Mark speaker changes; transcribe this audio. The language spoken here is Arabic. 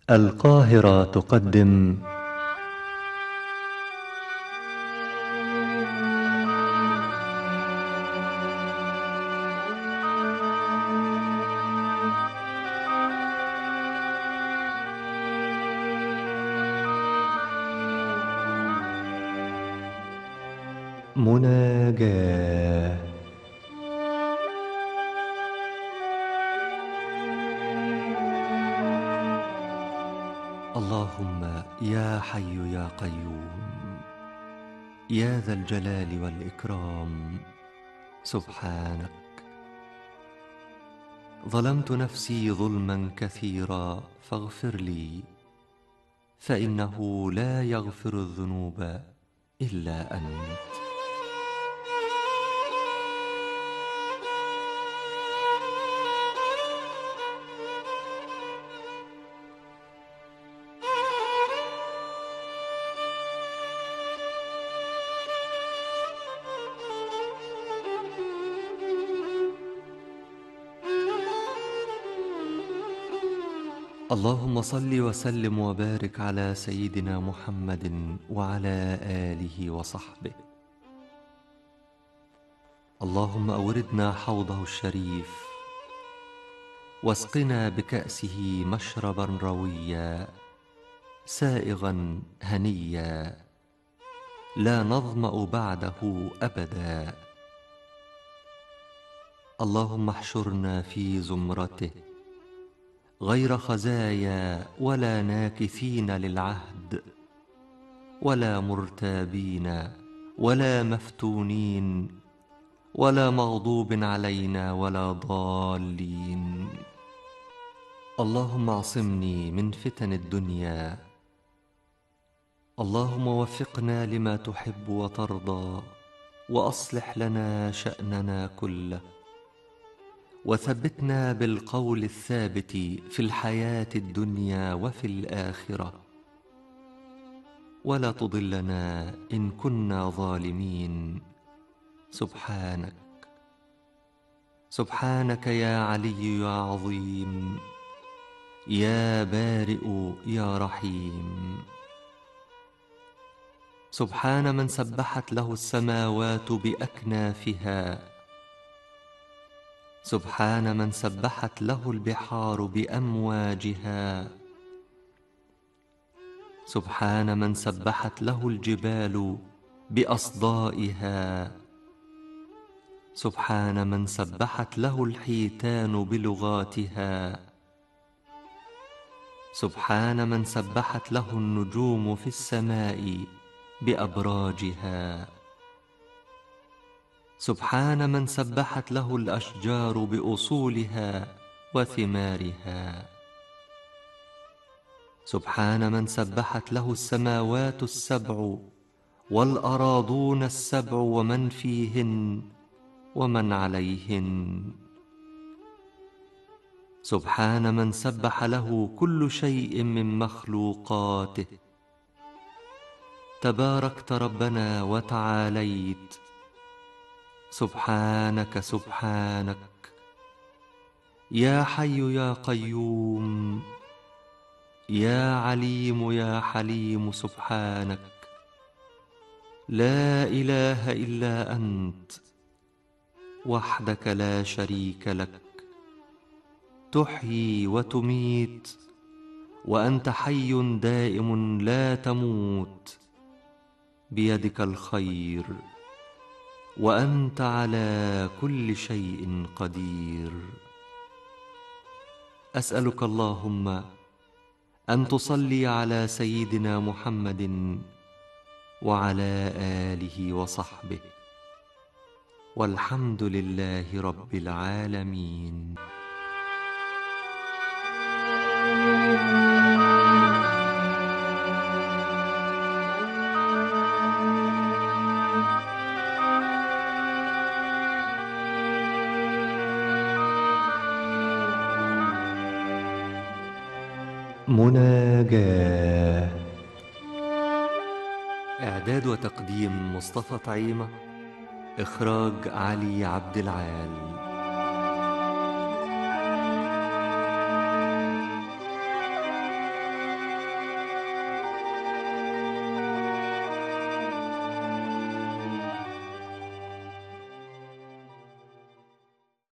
Speaker 1: القاهرة تقدم مناجاة. اللهم يا حي يا قيوم يا ذا الجلال والإكرام، سبحانك ظلمت نفسي ظلما كثيرا فاغفر لي، فإنه لا يغفر الذنوب إلا أنت. اللهم صل وسلم وبارك على سيدنا محمد وعلى آله وصحبه. اللهم أوردنا حوضه الشريف واسقنا بكأسه مشربا رويا سائغا هنيا لا نظمأ بعده أبدا. اللهم احشرنا في زمرته غير خزايا ولا ناكثين للعهد ولا مرتابين ولا مفتونين ولا مغضوب علينا ولا ضالين. اللهم اعصمني من فتن الدنيا. اللهم وفقنا لما تحب وترضى وأصلح لنا شأننا كله، وثبتنا بالقول الثابت في الحياة الدنيا وفي الآخرة، ولا تضلنا إن كنا ظالمين. سبحانك سبحانك يا علي يا عظيم يا بارئ يا رحيم. سبحان من سبحت له السماوات بأكنافها، سبحان من سبحت له البحار بأمواجها، سبحان من سبحت له الجبال بأصدائها، سبحان من سبحت له الحيتان بلغاتها، سبحان من سبحت له النجوم في السماء بأبراجها، سبحان من سبحت له الأشجار بأصولها وثمارها، سبحان من سبحت له السماوات السبع والأراضون السبع ومن فيهن ومن عليهن، سبحان من سبح له كل شيء من مخلوقاته. تباركت ربنا وتعاليت، سبحانك سبحانك يا حي يا قيوم يا عليم يا حليم. سبحانك لا إله إلا أنت وحدك لا شريك لك، تحيي وتميت وأنت حي دائم لا تموت، بيدك الخير وأنت على كل شيء قدير. أسألك اللهم أن تصلي على سيدنا محمد وعلى آله وصحبه، والحمد لله رب العالمين. مناجاة. إعداد وتقديم مصطفى طعيمة، إخراج علي عبد العال.